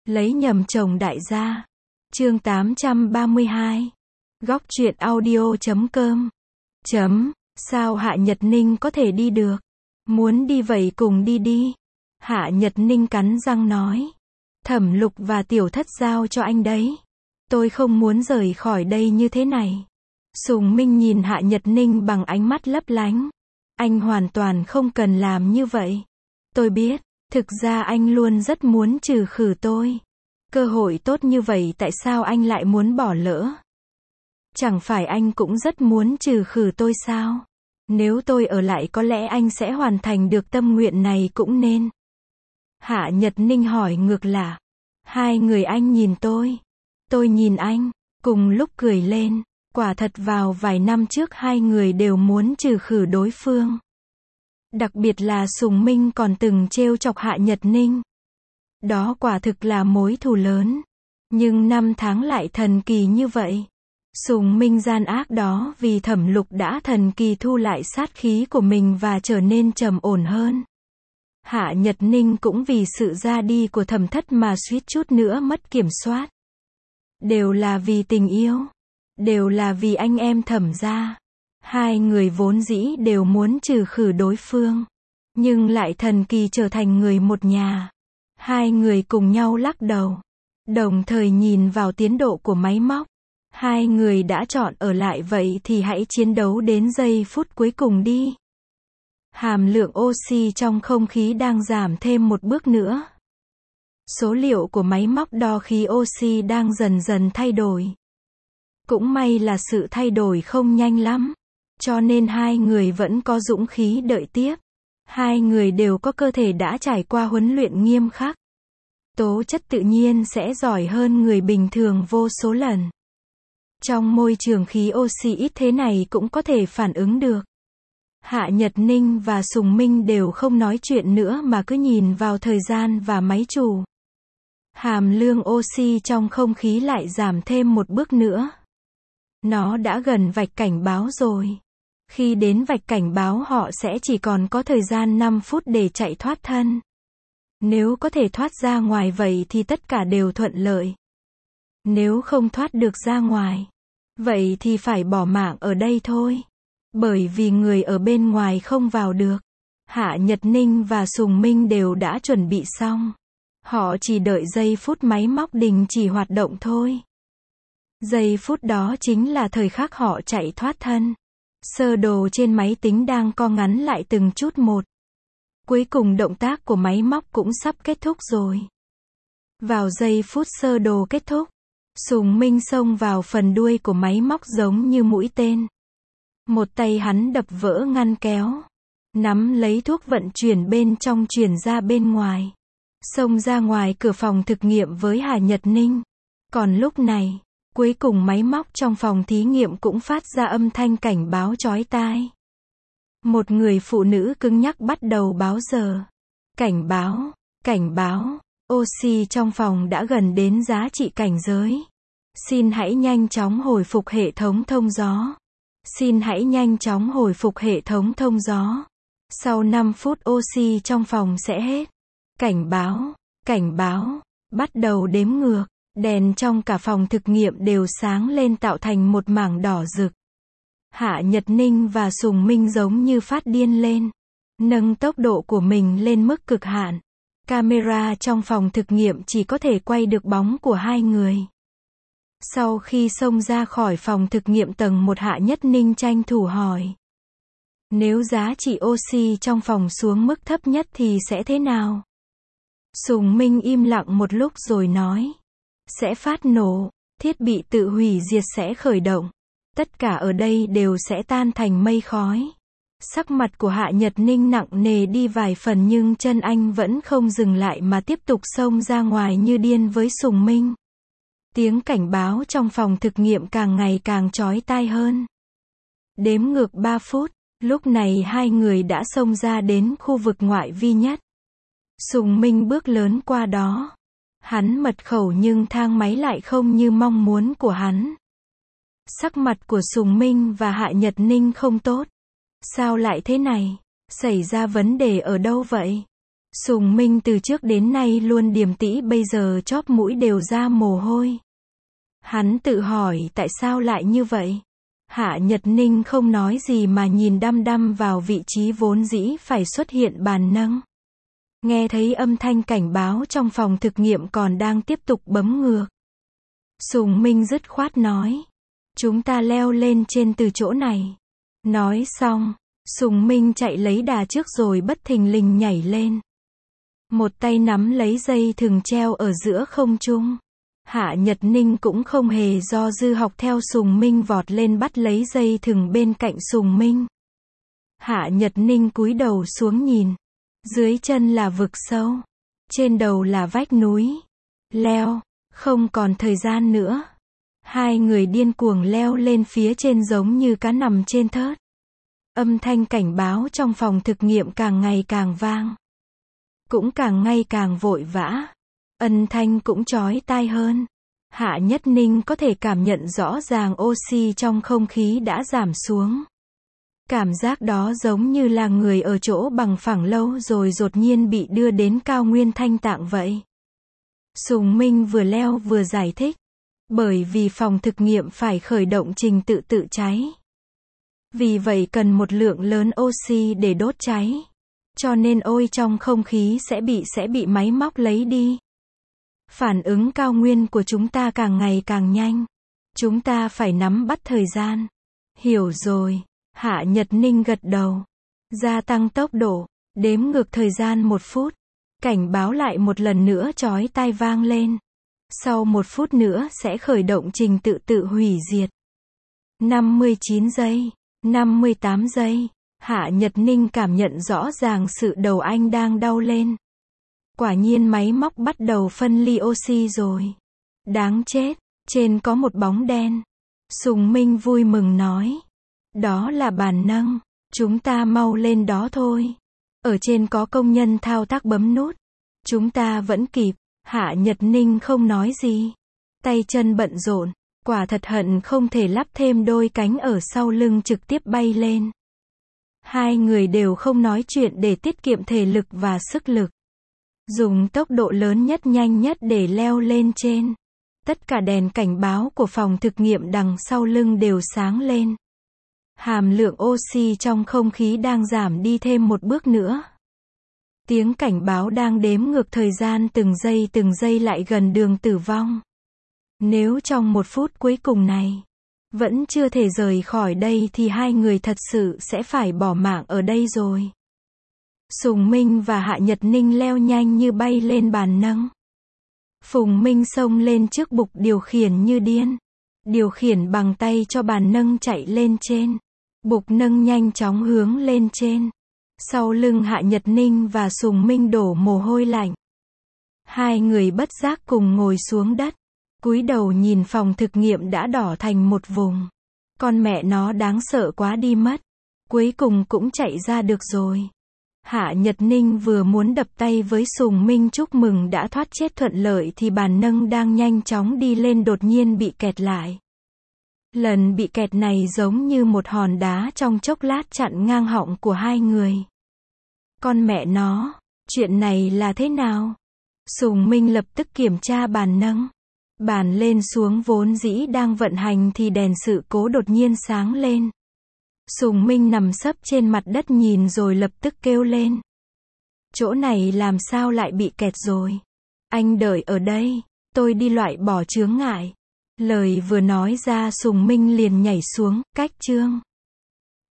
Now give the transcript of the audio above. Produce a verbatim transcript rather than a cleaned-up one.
Lấy nhầm chồng đại gia. Chương tám trăm ba mươi hai. Góc truyện audio chấm com. Chấm. Sao Hạ Nhật Ninh có thể đi được? Muốn đi vậy cùng đi đi. Hạ Nhật Ninh cắn răng nói. Thẩm Lục và Tiểu Thất giao cho anh đấy. Tôi không muốn rời khỏi đây như thế này. Sùng Minh nhìn Hạ Nhật Ninh bằng ánh mắt lấp lánh. Anh hoàn toàn không cần làm như vậy. Tôi biết, thực ra anh luôn rất muốn trừ khử tôi. Cơ hội tốt như vậy tại sao anh lại muốn bỏ lỡ? Chẳng phải anh cũng rất muốn trừ khử tôi sao? Nếu tôi ở lại có lẽ anh sẽ hoàn thành được tâm nguyện này cũng nên. Hạ Nhật Ninh hỏi ngược lại. Hai người anh nhìn tôi. Tôi nhìn anh. Cùng lúc cười lên. Quả thật vào vài năm trước hai người đều muốn trừ khử đối phương. Đặc biệt là Sùng Minh còn từng trêu chọc Hạ Nhật Ninh. Đó quả thực là mối thù lớn. Nhưng năm tháng lại thần kỳ như vậy. Sùng Minh gian ác đó vì Thẩm Lục đã thần kỳ thu lại sát khí của mình và trở nên trầm ổn hơn. Hạ Nhật Ninh cũng vì sự ra đi của Thẩm Thất mà suýt chút nữa mất kiểm soát. Đều là vì tình yêu. Đều là vì anh em Thẩm gia. Hai người vốn dĩ đều muốn trừ khử đối phương. Nhưng lại thần kỳ trở thành người một nhà. Hai người cùng nhau lắc đầu. Đồng thời nhìn vào tiến độ của máy móc. Hai người đã chọn ở lại vậy thì hãy chiến đấu đến giây phút cuối cùng đi. Hàm lượng oxy trong không khí đang giảm thêm một bước nữa. Số liệu của máy móc đo khí oxy đang dần dần thay đổi. Cũng may là sự thay đổi không nhanh lắm. Cho nên hai người vẫn có dũng khí đợi tiếp. Hai người đều có cơ thể đã trải qua huấn luyện nghiêm khắc. Tố chất tự nhiên sẽ giỏi hơn người bình thường vô số lần. Trong môi trường khí oxy ít thế này cũng có thể phản ứng được. Hạ Nhật Ninh và Sùng Minh đều không nói chuyện nữa mà cứ nhìn vào thời gian và máy chủ. Hàm lượng oxy trong không khí lại giảm thêm một bước nữa. Nó đã gần vạch cảnh báo rồi. Khi đến vạch cảnh báo họ sẽ chỉ còn có thời gian năm phút để chạy thoát thân. Nếu có thể thoát ra ngoài vậy thì tất cả đều thuận lợi. Nếu không thoát được ra ngoài, vậy thì phải bỏ mạng ở đây thôi. Bởi vì người ở bên ngoài không vào được. Hạ Nhật Ninh và Sùng Minh đều đã chuẩn bị xong. Họ chỉ đợi giây phút máy móc đình chỉ hoạt động thôi. Giây phút đó chính là thời khắc họ chạy thoát thân. Sơ đồ trên máy tính đang co ngắn lại từng chút một. Cuối cùng động tác của máy móc cũng sắp kết thúc rồi. Vào giây phút sơ đồ kết thúc, Sùng Minh xông vào phần đuôi của máy móc giống như mũi tên. Một tay hắn đập vỡ ngăn kéo. Nắm lấy thuốc vận chuyển bên trong chuyển ra bên ngoài. Xông ra ngoài cửa phòng thực nghiệm với Hà Nhật Ninh. Còn lúc này, cuối cùng máy móc trong phòng thí nghiệm cũng phát ra âm thanh cảnh báo chói tai. Một người phụ nữ cứng nhắc bắt đầu báo giờ. Cảnh báo, cảnh báo, oxy trong phòng đã gần đến giá trị cảnh giới. Xin hãy nhanh chóng hồi phục hệ thống thông gió. Xin hãy nhanh chóng hồi phục hệ thống thông gió. Sau năm phút oxy trong phòng sẽ hết. Cảnh báo, cảnh báo, bắt đầu đếm ngược. Đèn trong cả phòng thực nghiệm đều sáng lên tạo thành một mảng đỏ rực. Hạ Nhật Ninh và Sùng Minh giống như phát điên lên. Nâng tốc độ của mình lên mức cực hạn. Camera trong phòng thực nghiệm chỉ có thể quay được bóng của hai người. Sau khi xông ra khỏi phòng thực nghiệm tầng một, Hạ Nhật Ninh tranh thủ hỏi. Nếu giá trị oxy trong phòng xuống mức thấp nhất thì sẽ thế nào? Sùng Minh im lặng một lúc rồi nói. Sẽ phát nổ, thiết bị tự hủy diệt sẽ khởi động. Tất cả ở đây đều sẽ tan thành mây khói. Sắc mặt của Hạ Nhật Ninh nặng nề đi vài phần nhưng chân anh vẫn không dừng lại mà tiếp tục xông ra ngoài như điên với Sùng Minh. Tiếng cảnh báo trong phòng thực nghiệm càng ngày càng chói tai hơn. Đếm ngược ba phút, lúc này hai người đã xông ra đến khu vực ngoại vi nhất. Sùng Minh bước lớn qua đó. Hắn mật khẩu nhưng thang máy lại không như mong muốn của hắn. Sắc mặt của Sùng Minh và Hạ Nhật Ninh không tốt. Sao lại thế này? Xảy ra vấn đề ở đâu vậy? Sùng Minh từ trước đến nay luôn điềm tĩnh, bây giờ chóp mũi đều ra mồ hôi. Hắn tự hỏi tại sao lại như vậy. Hạ Nhật Ninh không nói gì mà nhìn đăm đăm vào vị trí vốn dĩ phải xuất hiện bàn nâng. Nghe thấy âm thanh cảnh báo trong phòng thực nghiệm còn đang tiếp tục bấm ngược. Sùng Minh dứt khoát nói. Chúng ta leo lên trên từ chỗ này. Nói xong, Sùng Minh chạy lấy đà trước rồi bất thình lình nhảy lên. Một tay nắm lấy dây thừng treo ở giữa không trung. Hạ Nhật Ninh cũng không hề do dư học theo Sùng Minh vọt lên bắt lấy dây thừng bên cạnh Sùng Minh. Hạ Nhật Ninh cúi đầu xuống nhìn. Dưới chân là vực sâu. Trên đầu là vách núi. Leo, không còn thời gian nữa. Hai người điên cuồng leo lên phía trên giống như cá nằm trên thớt. Âm thanh cảnh báo trong phòng thực nghiệm càng ngày càng vang. Cũng càng ngày càng vội vã. Âm thanh cũng chói tai hơn. Hạ Nhất Ninh có thể cảm nhận rõ ràng oxy trong không khí đã giảm xuống. Cảm giác đó giống như là người ở chỗ bằng phẳng lâu rồi đột nhiên bị đưa đến cao nguyên thanh tạng vậy. Sùng Minh vừa leo vừa giải thích. Bởi vì phòng thực nghiệm phải khởi động trình tự tự cháy. Vì vậy cần một lượng lớn oxy để đốt cháy. Cho nên ôi trong không khí sẽ bị sẽ bị máy móc lấy đi. Phản ứng cao nguyên của chúng ta càng ngày càng nhanh. Chúng ta phải nắm bắt thời gian. Hiểu rồi. Hạ Nhật Ninh gật đầu. Gia tăng tốc độ. Đếm ngược thời gian một phút. Cảnh báo lại một lần nữa chói tai vang lên. Sau một phút nữa sẽ khởi động trình tự tự hủy diệt. năm mươi chín giây. năm mươi tám giây. Hạ Nhật Ninh cảm nhận rõ ràng sự đầu anh đang đau lên. Quả nhiên máy móc bắt đầu phân ly oxy rồi. Đáng chết, trên có một bóng đen. Sùng Minh vui mừng nói. Đó là bàn nâng. Chúng ta mau lên đó thôi. Ở trên có công nhân thao tác bấm nút. Chúng ta vẫn kịp. Hạ Nhật Ninh không nói gì. Tay chân bận rộn. Quả thật hận không thể lắp thêm đôi cánh ở sau lưng trực tiếp bay lên. Hai người đều không nói chuyện để tiết kiệm thể lực và sức lực. Dùng tốc độ lớn nhất nhanh nhất để leo lên trên. Tất cả đèn cảnh báo của phòng thực nghiệm đằng sau lưng đều sáng lên. Hàm lượng oxy trong không khí đang giảm đi thêm một bước nữa. Tiếng cảnh báo đang đếm ngược thời gian từng giây từng giây lại gần đường tử vong. Nếu trong một phút cuối cùng này vẫn chưa thể rời khỏi đây thì hai người thật sự sẽ phải bỏ mạng ở đây rồi. Sùng Minh và Hạ Nhật Ninh leo nhanh như bay lên bàn nâng. Phùng Minh xông lên trước bục điều khiển như điên. Điều khiển bằng tay cho bàn nâng chạy lên trên. Bục nâng nhanh chóng hướng lên trên. Sau lưng Hạ Nhật Ninh và Sùng Minh đổ mồ hôi lạnh. Hai người bất giác cùng ngồi xuống đất. Cúi đầu nhìn phòng thực nghiệm đã đỏ thành một vùng. Con mẹ nó đáng sợ quá đi mất. Cuối cùng cũng chạy ra được rồi. Hạ Nhật Ninh vừa muốn đập tay với Sùng Minh chúc mừng đã thoát chết thuận lợi thì bàn nâng đang nhanh chóng đi lên đột nhiên bị kẹt lại. Lần bị kẹt này giống như một hòn đá trong chốc lát chặn ngang họng của hai người. Con mẹ nó, chuyện này là thế nào? Sùng Minh lập tức kiểm tra bàn nâng. Bàn lên xuống vốn dĩ đang vận hành thì đèn sự cố đột nhiên sáng lên. Sùng Minh nằm sấp trên mặt đất nhìn rồi lập tức kêu lên. Chỗ này làm sao lại bị kẹt rồi? Anh đợi ở đây, tôi đi loại bỏ chướng ngại. Lời vừa nói ra Sùng Minh liền nhảy xuống, cách chương.